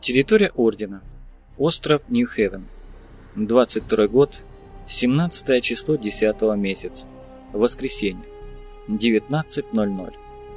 Территория Ордена. Остров Нью-Хевен. 22 год. 17 число 10 месяца. Воскресенье. 19:00.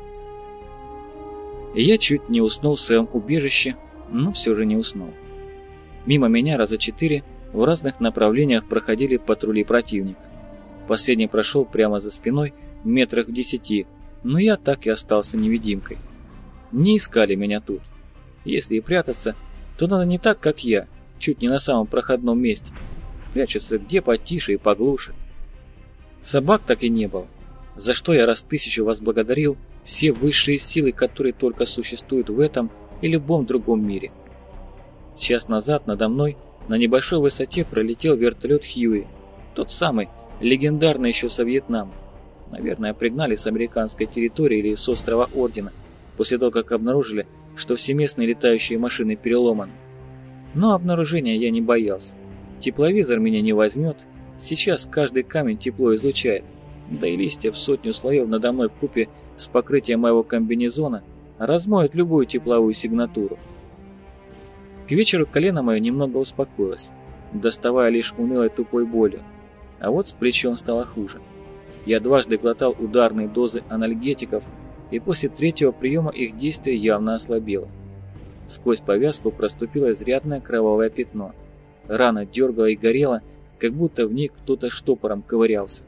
Я чуть не уснул в своем убежище, но все же не уснул. Мимо меня раза 4 в разных направлениях проходили патрули противника. Последний прошел прямо за спиной, метрах в 10, но я так и остался невидимкой. Не искали меня тут. Если и прятаться, то надо не так, как я, чуть не на самом проходном месте. Прячутся где потише и поглуше. Собак так и не было, за что я раз 1000 возблагодарил все высшие силы, которые только существуют в этом и любом другом мире. Час назад надо мной на небольшой высоте пролетел вертолет Хьюи, тот самый, легендарный еще со Вьетнама. Наверное, пригнали с американской территории или с острова Ордена, после того, как обнаружили, что все местные летающие машины переломаны. Но обнаружения я не боялся. Тепловизор меня не возьмет, сейчас каждый камень тепло излучает, да и листья в 100 слоев надо мной вкупе с покрытием моего комбинезона размоют любую тепловую сигнатуру. К вечеру колено мое немного успокоилось, доставая лишь унылой тупой болью, а вот с плечом стало хуже. Я дважды глотал ударные дозы анальгетиков, и после 3-го приема их действие явно ослабело. Сквозь повязку проступило изрядное кровавое пятно. Рана дергала и горела, как будто в ней кто-то штопором ковырялся.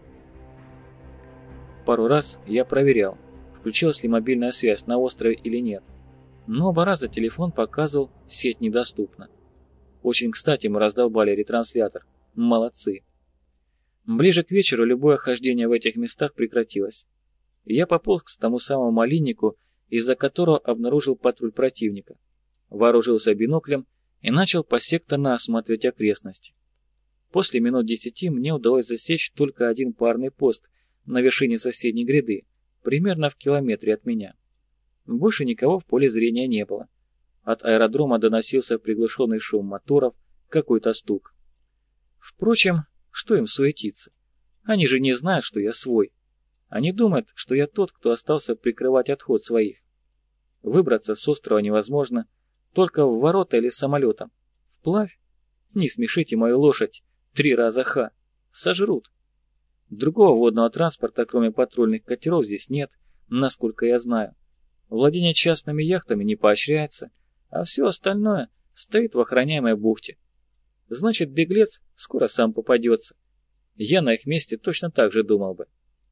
Пару раз я проверял, включилась ли мобильная связь на острове или нет, но оба раза телефон показывал «сеть недоступна». Очень кстати мы раздолбали ретранслятор. Молодцы. Ближе к вечеру любое хождение в этих местах прекратилось. Я пополз к тому самому малиннику, из-за которого обнаружил патруль противника. Вооружился биноклем и начал посекторно осматривать окрестности. После минут 10 мне удалось засечь только один парный пост на вершине соседней гряды, примерно в километре от меня. Больше никого в поле зрения не было. От аэродрома доносился приглушенный шум моторов, какой-то стук. Впрочем, что им суетиться? Они же не знают, что я свой. Они думают, что я тот, кто остался прикрывать отход своих. Выбраться с острова невозможно, только в ворота или самолетом. Вплавь? Не смешите мою лошадь. 3 раза ха. Сожрут. Другого водного транспорта, кроме патрульных катеров, здесь нет, насколько я знаю. Владение частными яхтами не поощряется, а все остальное стоит в охраняемой бухте. Значит, беглец скоро сам попадется. Я на их месте точно так же думал бы.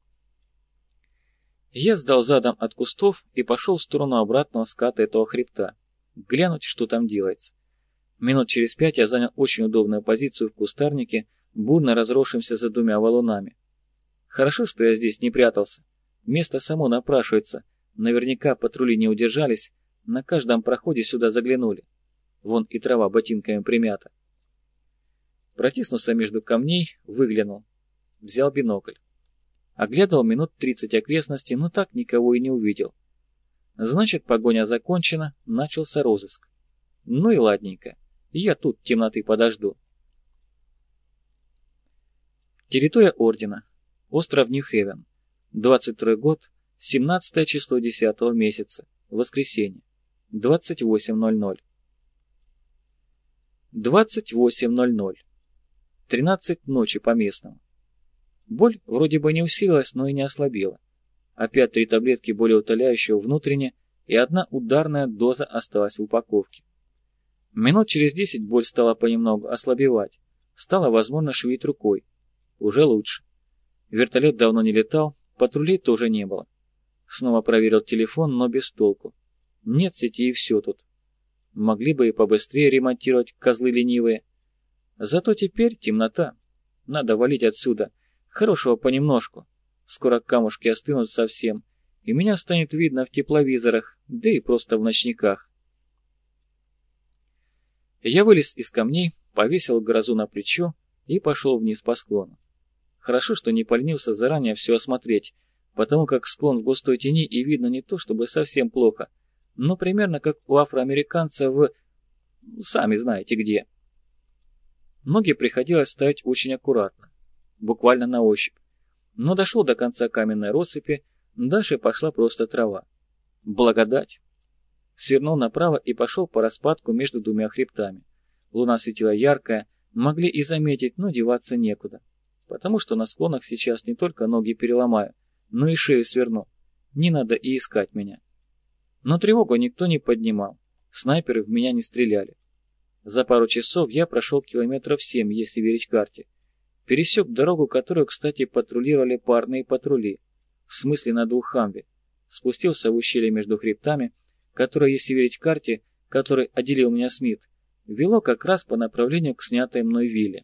Я сдал задом от кустов и пошел в сторону обратного ската этого хребта, глянуть, что там делается. Минут через 5 я занял очень удобную позицию в кустарнике, бурно разросшимся за 2 валунами. Хорошо, что я здесь не прятался. Место само напрашивается. Наверняка патрули не удержались, на каждом проходе сюда заглянули. Вон и трава ботинками примята. Протиснулся между камней, выглянул. Взял бинокль. Оглядывал минут 30 окрестностей, но так никого и не увидел. Значит, погоня закончена, начался розыск. Ну и ладненько, я тут темноты подожду. Территория Ордена. Остров Нью-Хевен. 22 год, 17 число 10 месяца. Воскресенье. 28:00. 28:00. 13 ночи по местному. Боль вроде бы не усилилась, но и не ослабела. Опять 3 таблетки болеутоляющего внутренне, и 1 ударная доза осталась в упаковке. Минут через 10 боль стала понемногу ослабевать. Стало возможно шевелить рукой. Уже лучше. Вертолет давно не летал, патрулей тоже не было. Снова проверил телефон, но без толку. Нет сети и все тут. Могли бы и побыстрее ремонтировать, козлы ленивые. Зато теперь темнота. Надо валить отсюда. Хорошего понемножку. Скоро камушки остынут совсем, и меня станет видно в тепловизорах, да и просто в ночниках. Я вылез из камней, повесил грозу на плечо и пошел вниз по склону. Хорошо, что не поленился заранее все осмотреть, потому как склон в густой тени и видно не то чтобы совсем плохо, но примерно как у афроамериканца сами знаете где. Ноги приходилось ставить очень аккуратно, буквально на ощупь. Но дошел до конца каменной россыпи, дальше пошла просто трава. Благодать. Свернул направо и пошел по распадку между двумя хребтами. Луна светила яркая, могли и заметить, но деваться некуда. Потому что на склонах сейчас не только ноги переломаю, но и шею сверну. Не надо и искать меня. Но тревогу никто не поднимал. Снайперы в меня не стреляли. За пару часов я прошел километров 7, если верить карте. Пересек дорогу, которую, кстати, патрулировали парные патрули. В смысле на двух хамве. Спустился в ущелье между хребтами, которое, если верить карте, которой отделил меня Смит, вело как раз по направлению к снятой мной вилле.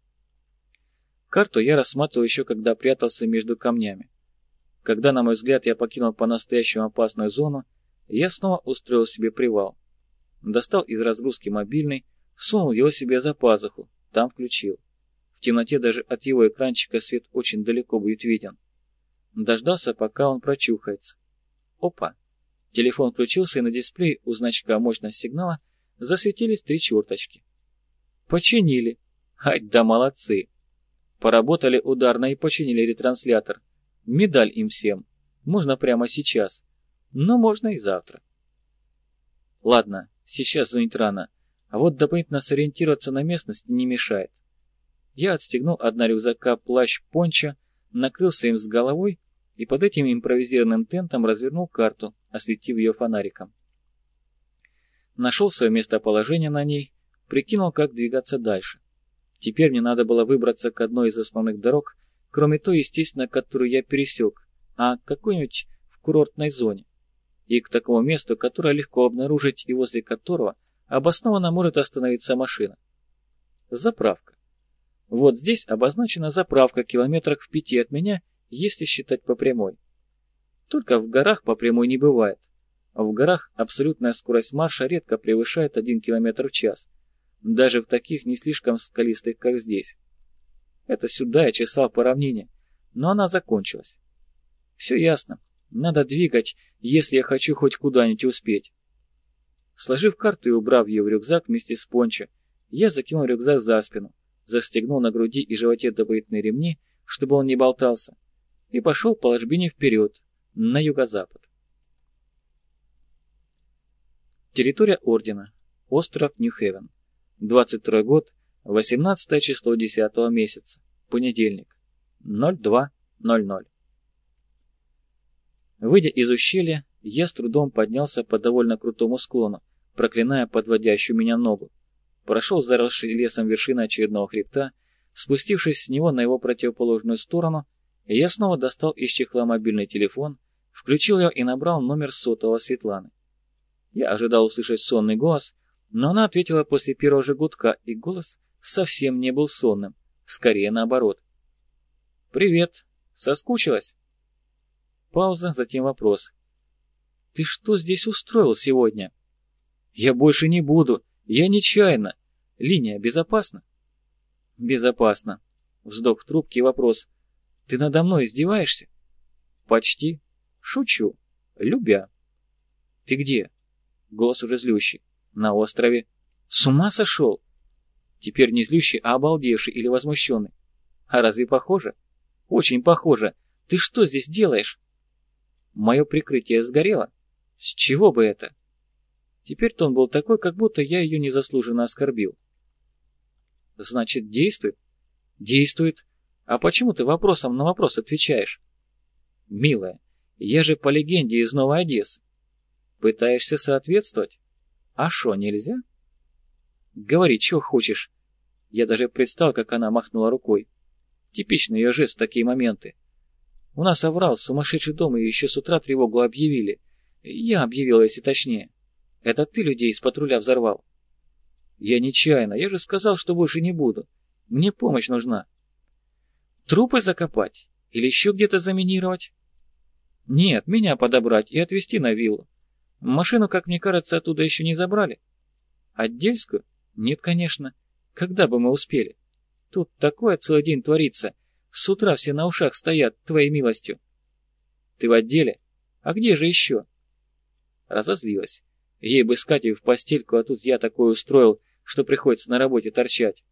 Карту я рассматривал еще, когда прятался между камнями. Когда, на мой взгляд, я покинул по-настоящему опасную зону, я снова устроил себе привал. Достал из разгрузки мобильный, сунул его себе за пазуху, там включил. В темноте даже от его экранчика свет очень далеко будет виден. Дождался, пока он прочухается. Опа! Телефон включился, и на дисплее у значка мощность сигнала засветились 3 черточки. Починили. Ай да молодцы! Поработали ударно и починили ретранслятор. Медаль им всем. Можно прямо сейчас. Но можно и завтра. Ладно, сейчас звонить рано. А вот дополнительно сориентироваться на местности не мешает. Я отстегнул от рюкзака плащ-пончо, накрылся им с головой и под этим импровизированным тентом развернул карту, осветив ее фонариком. Нашел свое местоположение на ней, прикинул, как двигаться дальше. Теперь мне надо было выбраться к одной из основных дорог, кроме той, естественно, которую я пересек, а к какой-нибудь в курортной зоне. И к такому месту, которое легко обнаружить и возле которого обоснованно может остановиться машина. Заправка. Вот здесь обозначена заправка километрах в 5 от меня, если считать по прямой. Только в горах по прямой не бывает. А в горах абсолютная скорость марша редко превышает 1 км в час. Даже в таких не слишком скалистых, как здесь. Это сюда я чесал по равнине, но она закончилась. Все ясно. Надо двигать, если я хочу хоть куда-нибудь успеть. Сложив карту и убрав ее в рюкзак вместе с пончо, я закинул рюкзак за спину, застегнул на груди и животе дополнительные ремни, чтобы он не болтался, и пошел по ложбине вперед, на юго-запад. Территория Ордена. Остров Нью-Хевен. 22 год, 18 число 10 месяца. Понедельник. 02:00. Выйдя из ущелья, я с трудом поднялся по довольно крутому склону, проклиная подводящую меня ногу. Прошел заросший лесом вершины очередного хребта, спустившись с него на его противоположную сторону, я снова достал из чехла мобильный телефон, включил его и набрал номер сотового Светланы. Я ожидал услышать сонный голос, но она ответила после первого же гудка, и голос совсем не был сонным, скорее наоборот. «Привет. Соскучилась?» Пауза, затем вопрос. «Ты что здесь устроил сегодня?» «Я больше не буду. Я нечаянно. Линия безопасна?» «Безопасно». Вздох в трубке и вопрос. «Ты надо мной издеваешься?» «Почти. Шучу. Любя». «Ты где?» Голос уже злющий. «На острове». «С ума сошел?» Теперь не злющий, а обалдевший или возмущенный. «А разве похоже?» «Очень похоже. Ты что здесь делаешь?» Мое прикрытие сгорело? С чего бы это? Теперь-то он был такой, как будто я ее незаслуженно оскорбил. Значит, действует? Действует. А почему ты вопросом на вопрос отвечаешь? Милая, я же по легенде из Новой Одессы. Пытаешься соответствовать? А шо, нельзя? Говори, что хочешь. Я даже представил, как она махнула рукой. Типичный ее жест в такие моменты. У нас оврал, сумасшедший дом, и еще с утра тревогу объявили. Я объявил, если точнее. Это ты людей из патруля взорвал. Я нечаянно, я же сказал, что больше не буду. Мне помощь нужна. Трупы закопать? Или еще где-то заминировать? Нет, меня подобрать и отвезти на виллу. Машину, как мне кажется, оттуда еще не забрали. Отдельскую? Нет, конечно. Когда бы мы успели? Тут такое целый день творится. С утра все на ушах стоят, твоей милостью. Ты в отделе? А где же еще? Разозлилась. Ей бы с Катей в постельку, а тут я такое устроил, что приходится на работе торчать.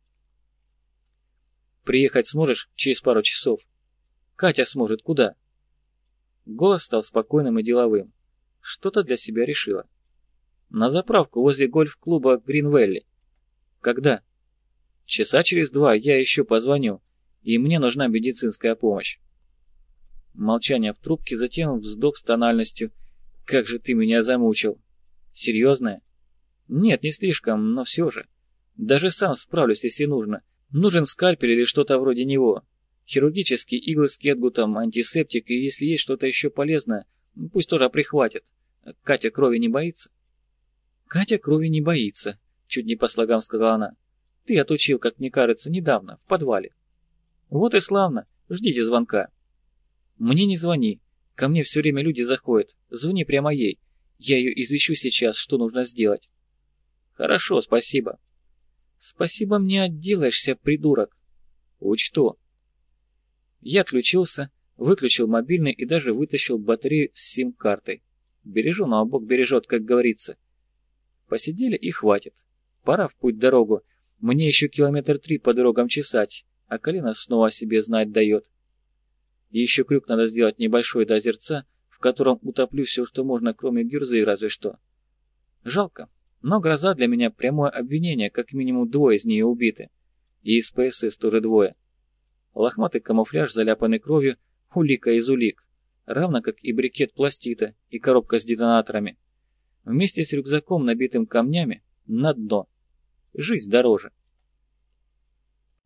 Приехать сможешь через пару часов? Катя сможет. Куда? Голос стал спокойным и деловым. Что-то для себя решила. На заправку возле гольф-клуба Гринвелли. Когда? Часа через 2 я еще позвоню, и мне нужна медицинская помощь. Молчание в трубке, затем вздох с тональностью. Как же ты меня замучил. Серьезное? Нет, не слишком, но все же. Даже сам справлюсь, если нужно. Нужен скальпель или что-то вроде него. Хирургические иглы с кетгутом, антисептик, и если есть что-то еще полезное, пусть тоже прихватит. Катя крови не боится? Катя крови не боится, чуть не по слогам сказала она. Ты отучил, как мне кажется, недавно, в подвале. Вот и славно, ждите звонка. Мне не звони, ко мне все время люди заходят, звони прямо ей. Я ее извещу сейчас, что нужно сделать. Хорошо, спасибо. Спасибо мне отделаешься, придурок. Учту. Я отключился, выключил мобильный и даже вытащил батарею с сим-картой. Бережу, но Бог бережет, как говорится. Посидели и хватит. Пора в путь-дорогу. Мне еще 3 километра по дорогам чесать, а колено снова о себе знать дает. И еще крюк надо сделать небольшой до озерца, в котором утоплю все, что можно, кроме гюрзы разве что. Жалко, но гроза для меня прямое обвинение, как минимум 2 из нее убиты. И из ПСС тоже 2. Лохматый камуфляж, заляпанный кровью, улика из улик, равно как и брикет пластита и коробка с детонаторами. Вместе с рюкзаком, набитым камнями, на дно. Жизнь дороже.